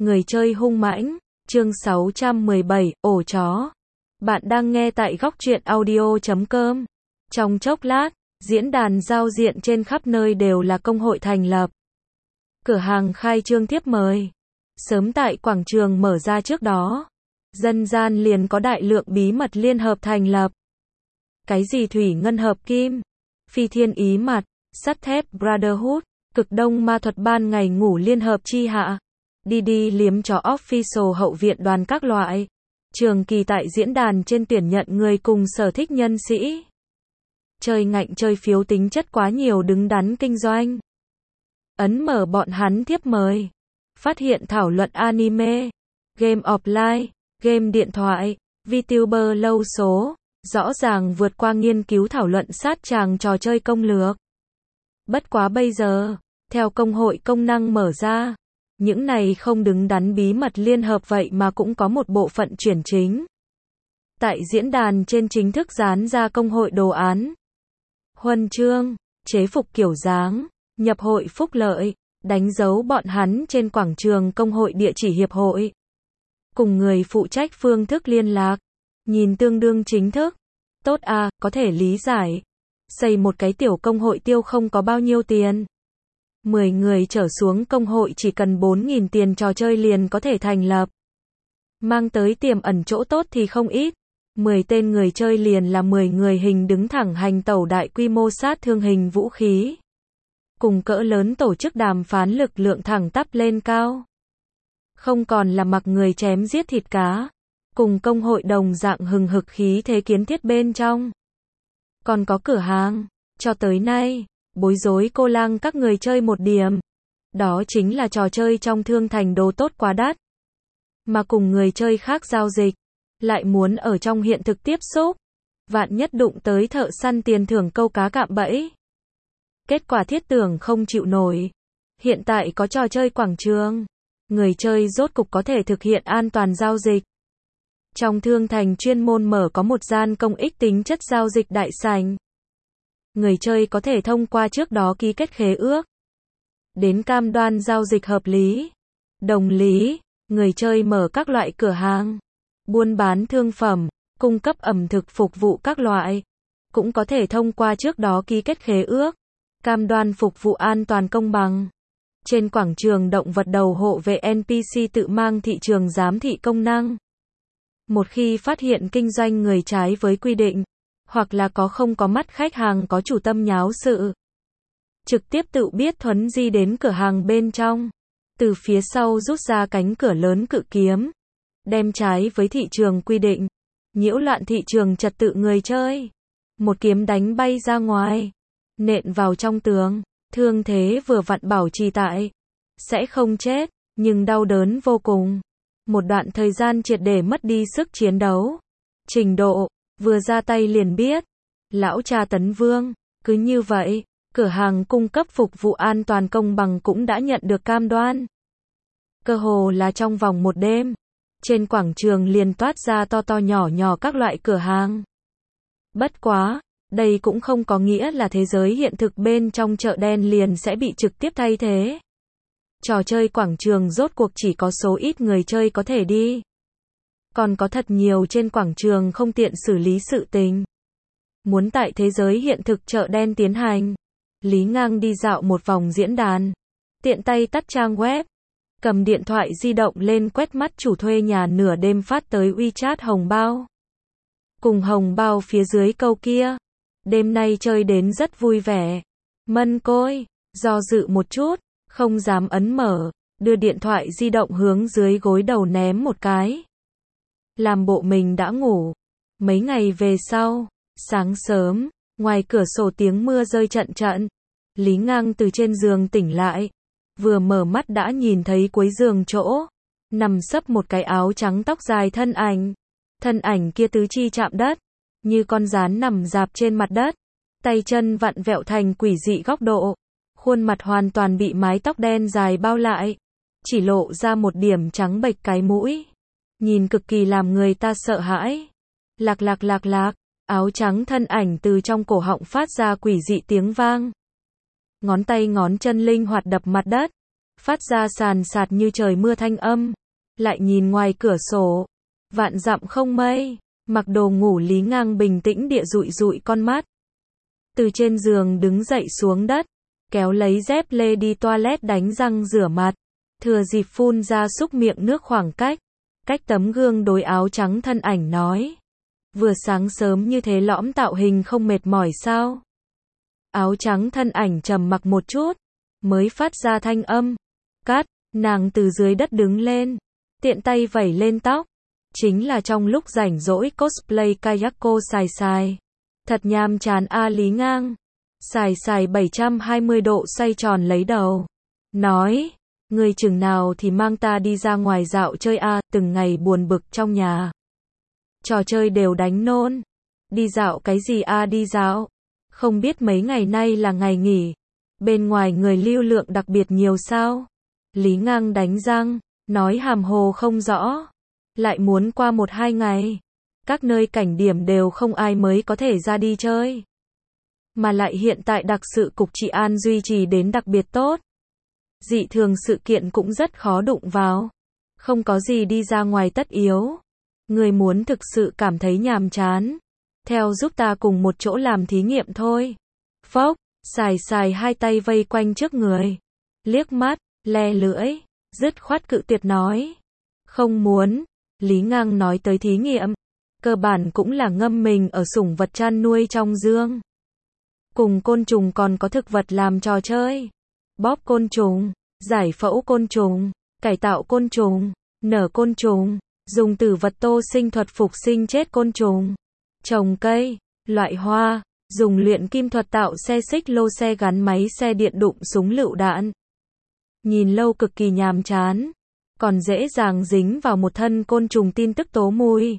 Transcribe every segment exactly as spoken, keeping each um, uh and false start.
Người chơi hung mãnh, chương sáu trăm mười bảy, ổ chó. Bạn đang nghe tại góc truyện audio chấm com. Trong chốc lát, diễn đàn giao diện trên khắp nơi đều là công hội thành lập. Cửa hàng khai trương thiếp mời. Sớm tại quảng trường mở ra trước đó, dân gian liền có đại lượng bí mật liên hợp thành lập. Cái gì thủy ngân hợp kim, phi thiên ý mặt, sắt thép Brotherhood, cực đông ma thuật ban ngày ngủ liên hợp chi hạ, đi đi liếm chó official hậu viện đoàn các loại. Trường kỳ tại diễn đàn trên tuyển nhận người cùng sở thích nhân sĩ. Chơi ngạnh chơi phiếu tính chất quá nhiều đứng đắn kinh doanh. Ấn mở bọn hắn thiếp mời. Phát hiện thảo luận anime, game offline, game điện thoại, VTuber lâu số, rõ ràng vượt qua nghiên cứu thảo luận sát tràng trò chơi công lược. Bất quá bây giờ, theo công hội công năng mở ra, những này không đứng đắn bí mật liên hợp vậy mà cũng có một bộ phận chuyển chính. Tại diễn đàn trên chính thức dán ra công hội đồ án, huân chương, chế phục kiểu dáng, nhập hội phúc lợi, đánh dấu bọn hắn trên quảng trường công hội địa chỉ hiệp hội. Cùng người phụ trách phương thức liên lạc, nhìn tương đương chính thức. Tốt à, có thể lý giải. Xây một cái tiểu công hội tiêu không có bao nhiêu tiền. mười người trở xuống công hội chỉ cần bốn nghìn tiền trò chơi liền có thể thành lập. Mang tới tiềm ẩn chỗ tốt thì không ít. mười tên người chơi liền là mười người hình đứng thẳng hành tẩu đại quy mô sát thương hình vũ khí. Cùng cỡ lớn tổ chức đàm phán lực lượng thẳng tắp lên cao. Không còn là mặc người chém giết thịt cá. Cùng công hội đồng dạng hừng hực khí thế kiến thiết bên trong. Còn có cửa hàng. Cho tới nay, bối rối cô lang các người chơi một điểm. Đó chính là trò chơi trong thương thành đồ tốt quá đắt. Mà cùng người chơi khác giao dịch, lại muốn ở trong hiện thực tiếp xúc. Vạn nhất đụng tới thợ săn tiền thưởng câu cá cạm bẫy. Kết quả thiết tưởng không chịu nổi. Hiện tại có trò chơi quảng trường. Người chơi rốt cục có thể thực hiện an toàn giao dịch. Trong thương thành chuyên môn mở có một gian công ích tính chất giao dịch đại sảnh. Người chơi có thể thông qua trước đó ký kết khế ước. Đến cam đoan giao dịch hợp lý. Đồng lý, người chơi mở các loại cửa hàng. Buôn bán thương phẩm, cung cấp ẩm thực phục vụ các loại. Cũng có thể thông qua trước đó ký kết khế ước. Cam đoan phục vụ an toàn công bằng. Trên quảng trường động vật đầu hộ vệ en pê xê tự mang thị trường giám thị công năng. Một khi phát hiện kinh doanh người trái với quy định, hoặc là có không có mắt khách hàng có chủ tâm nháo sự, trực tiếp tự biết thuấn di đến cửa hàng bên trong, từ phía sau rút ra cánh cửa lớn cự kiếm, đem trái với thị trường quy định, nhiễu loạn thị trường trật tự người chơi, một kiếm đánh bay ra ngoài, nện vào trong tường, thương thế vừa vặn bảo trì tại, sẽ không chết, nhưng đau đớn vô cùng. Một đoạn thời gian triệt để mất đi sức chiến đấu. Trình độ, vừa ra tay liền biết. Lão cha Tấn Vương, cứ như vậy, cửa hàng cung cấp phục vụ an toàn công bằng cũng đã nhận được cam đoan. Cơ hồ là trong vòng một đêm, trên quảng trường liền toát ra to to nhỏ nhỏ các loại cửa hàng. Bất quá, đây cũng không có nghĩa là thế giới hiện thực bên trong chợ đen liền sẽ bị trực tiếp thay thế. Trò chơi quảng trường rốt cuộc chỉ có số ít người chơi có thể đi. Còn có thật nhiều trên quảng trường không tiện xử lý sự tình. Muốn tại thế giới hiện thực chợ đen tiến hành. Lý Ngang đi dạo một vòng diễn đàn. Tiện tay tắt trang web. Cầm điện thoại di động lên quét mắt chủ thuê nhà nửa đêm phát tới WeChat hồng bao. Cùng hồng bao phía dưới câu kia. Đêm nay chơi đến rất vui vẻ. Mân côi, do dự một chút. Không dám ấn mở, đưa điện thoại di động hướng dưới gối đầu ném một cái. Làm bộ mình đã ngủ. Mấy ngày về sau, sáng sớm, ngoài cửa sổ tiếng mưa rơi trận trận. Lý Ngang từ trên giường tỉnh lại. Vừa mở mắt đã nhìn thấy cuối giường chỗ. Nằm sấp một cái áo trắng tóc dài thân ảnh. Thân ảnh kia tứ chi chạm đất. Như con rán nằm rạp trên mặt đất. Tay chân vặn vẹo thành quỷ dị góc độ. Khuôn mặt hoàn toàn bị mái tóc đen dài bao lại, chỉ lộ ra một điểm trắng bệch cái mũi, nhìn cực kỳ làm người ta sợ hãi. Lạc lạc lạc lạc, áo trắng thân ảnh từ trong cổ họng phát ra quỷ dị tiếng vang. Ngón tay ngón chân linh hoạt đập mặt đất, phát ra sàn sạt như trời mưa thanh âm. Lại nhìn ngoài cửa sổ, vạn dặm không mây, mặc đồ ngủ Lý Ngang bình tĩnh địa dụi dụi con mắt. Từ trên giường đứng dậy xuống đất, kéo lấy dép lê đi toilet đánh răng rửa mặt, thừa dịp phun ra xúc miệng nước khoảng cách, cách tấm gương đối áo trắng thân ảnh nói. Vừa sáng sớm như thế lõm tạo hình không mệt mỏi sao? Áo trắng thân ảnh trầm mặc một chút, mới phát ra thanh âm. Cắt, nàng từ dưới đất đứng lên, tiện tay vẩy lên tóc. Chính là trong lúc rảnh rỗi cosplay Kayako xài xài. Thật nhàm chán a Lý Ngang. Xài xài bảy trăm hai mươi độ xoay tròn lấy đầu. Nói, người chừng nào thì mang ta đi ra ngoài dạo chơi a, từng ngày buồn bực trong nhà. Trò chơi đều đánh nôn. Đi dạo cái gì a đi dạo? Không biết mấy ngày nay là ngày nghỉ. Bên ngoài người lưu lượng đặc biệt nhiều sao? Lý Ngang đánh răng, nói hàm hồ không rõ. Lại muốn qua một hai ngày. Các nơi cảnh điểm đều không ai mới có thể ra đi chơi. Mà lại hiện tại đặc sự cục trị an duy trì đến đặc biệt tốt. Dị thường sự kiện cũng rất khó đụng vào. Không có gì đi ra ngoài tất yếu. Người muốn thực sự cảm thấy nhàm chán. Theo giúp ta cùng một chỗ làm thí nghiệm thôi. Phốc, xài xài hai tay vây quanh trước người. Liếc mắt, le lưỡi, dứt khoát cự tuyệt nói. Không muốn. Lý Ngang nói tới thí nghiệm. Cơ bản cũng là ngâm mình ở sủng vật chăn nuôi trong dương. Cùng côn trùng còn có thực vật làm trò chơi. Bóp côn trùng, giải phẫu côn trùng, cải tạo côn trùng, nở côn trùng, dùng tử vật tô sinh thuật phục sinh chết côn trùng, trồng cây, loại hoa, dùng luyện kim thuật tạo xe xích lô xe gắn máy xe điện đụng súng lựu đạn. Nhìn lâu cực kỳ nhàm chán, còn dễ dàng dính vào một thân côn trùng tin tức tố mùi.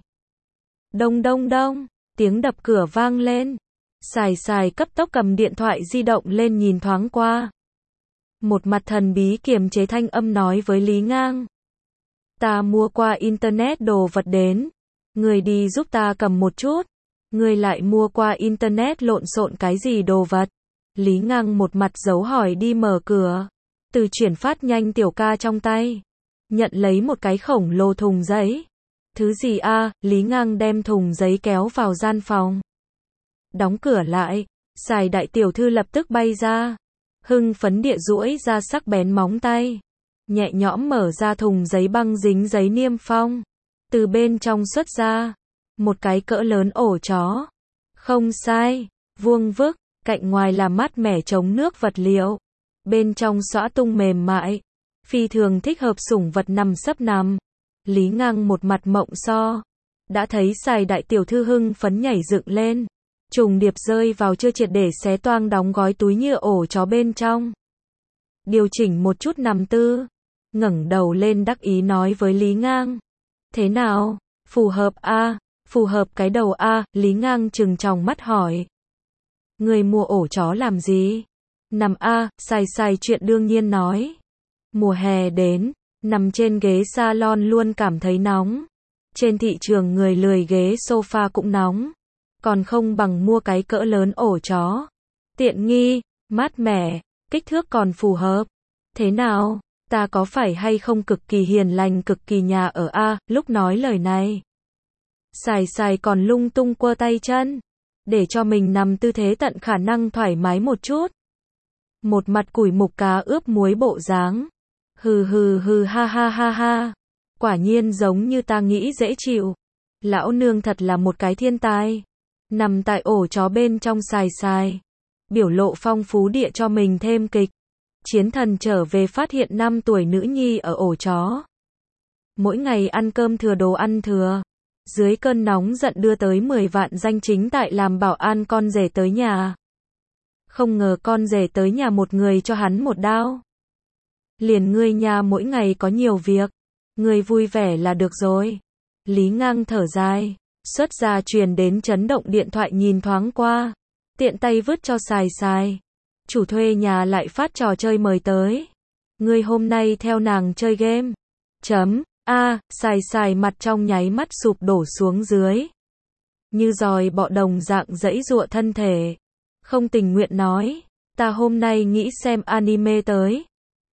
Đông đông đông, tiếng đập cửa vang lên. Xài xài cấp tốc cầm điện thoại di động lên nhìn thoáng qua. Một mặt thần bí kiềm chế thanh âm nói với Lý Ngang. Ta mua qua internet đồ vật đến. Người đi giúp ta cầm một chút. Người lại mua qua internet lộn xộn cái gì đồ vật. Lý Ngang một mặt dấu hỏi đi mở cửa. Từ chuyển phát nhanh tiểu ca trong tay. Nhận lấy một cái khổng lồ thùng giấy. Thứ gì a? Lý Ngang đem thùng giấy kéo vào gian phòng. Đóng cửa lại, xài đại tiểu thư lập tức bay ra. Hưng phấn địa duỗi ra sắc bén móng tay. Nhẹ nhõm mở ra thùng giấy băng dính giấy niêm phong. Từ bên trong xuất ra. Một cái cỡ lớn ổ chó. Không sai, vuông vức, cạnh ngoài là mát mẻ chống nước vật liệu. Bên trong xõa tung mềm mại. Phi thường thích hợp sủng vật nằm sấp nằm. Lý Ngang một mặt mộng so. Đã thấy xài đại tiểu thư hưng phấn nhảy dựng lên. Trùng điệp rơi vào chưa triệt để xé toang đóng gói túi nhựa ổ chó bên trong. Điều chỉnh một chút nằm tư. Ngẩng đầu lên đắc ý nói với Lý Ngang. Thế nào? Phù hợp a? À? Phù hợp cái đầu a? À? Lý Ngang trừng tròng mắt hỏi. Người mua ổ chó làm gì? Nằm a? À? Xài xài chuyện đương nhiên nói. Mùa hè đến, nằm trên ghế salon luôn cảm thấy nóng. Trên thị trường người lười ghế sofa cũng nóng. Còn không bằng mua cái cỡ lớn ổ chó. Tiện nghi, mát mẻ, kích thước còn phù hợp. Thế nào, ta có phải hay không cực kỳ hiền lành cực kỳ nhà ở a? Lúc nói lời này. Xài xài còn lung tung quơ tay chân. Để cho mình nằm tư thế tận khả năng thoải mái một chút. Một mặt củi mục cá ướp muối bộ dáng. Hừ hừ hừ ha ha ha ha. Quả nhiên giống như ta nghĩ dễ chịu. Lão nương thật là một cái thiên tài. Nằm tại ổ chó bên trong xài xài. Biểu lộ phong phú địa cho mình thêm kịch. Chiến thần trở về phát hiện năm tuổi nữ nhi ở ổ chó. Mỗi ngày ăn cơm thừa đồ ăn thừa. Dưới cơn nóng giận đưa tới mười vạn danh chính tại làm bảo an con rể tới nhà. Không ngờ con rể tới nhà một người cho hắn một đao. Liền ngươi nhà mỗi ngày có nhiều việc. Ngươi vui vẻ là được rồi. Lý Ngang thở dài. Xuất ra truyền đến chấn động điện thoại nhìn thoáng qua. Tiện tay vứt cho xài xài. Chủ thuê nhà lại phát trò chơi mời tới. Ngươi hôm nay theo nàng chơi game. Chấm. A, à, xài xài mặt trong nháy mắt sụp đổ xuống dưới. Như giòi bọ đồng dạng giãy giụa thân thể. Không tình nguyện nói. Ta hôm nay nghĩ xem anime tới.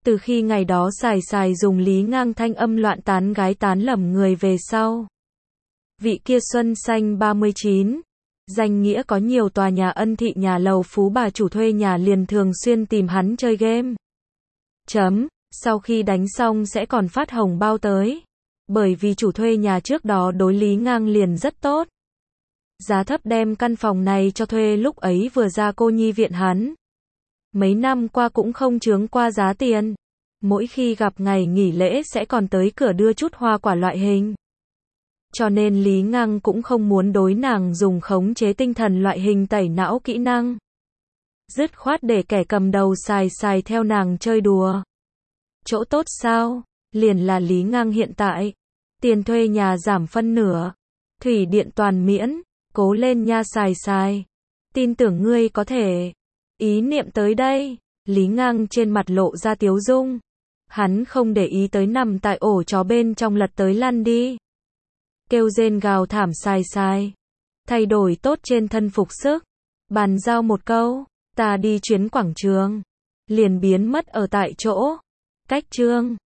Từ khi ngày đó xài xài dùng Lý Ngang thanh âm loạn tán gái tán lầm người về sau. Vị kia Xuân Xanh ba mươi chín, danh nghĩa có nhiều tòa nhà ân thị nhà lầu phú bà chủ thuê nhà liền thường xuyên tìm hắn chơi game. Chấm, sau khi đánh xong sẽ còn phát hồng bao tới. Bởi vì chủ thuê nhà trước đó đối Lý Ngang liền rất tốt. Giá thấp đem căn phòng này cho thuê lúc ấy vừa ra cô nhi viện hắn. Mấy năm qua cũng không chướng qua giá tiền. Mỗi khi gặp ngày nghỉ lễ sẽ còn tới cửa đưa chút hoa quả loại hình. Cho nên Lý Ngang cũng không muốn đối nàng dùng khống chế tinh thần loại hình tẩy não kỹ năng. Dứt khoát để kẻ cầm đầu xài xài theo nàng chơi đùa. Chỗ tốt sao? Liền là Lý Ngang hiện tại. Tiền thuê nhà giảm phân nửa. Thủy điện toàn miễn. Cố lên nha xài xài. Tin tưởng ngươi có thể. Ý niệm tới đây. Lý Ngang trên mặt lộ ra tiếu dung. Hắn không để ý tới nằm tại ổ chó bên trong lật tới lăn đi. Kêu rên gào thảm xài xài. Thay đổi tốt trên thân phục sức. Bàn giao một câu. Ta đi chuyến quảng trường. Liền biến mất ở tại chỗ. Cách chương.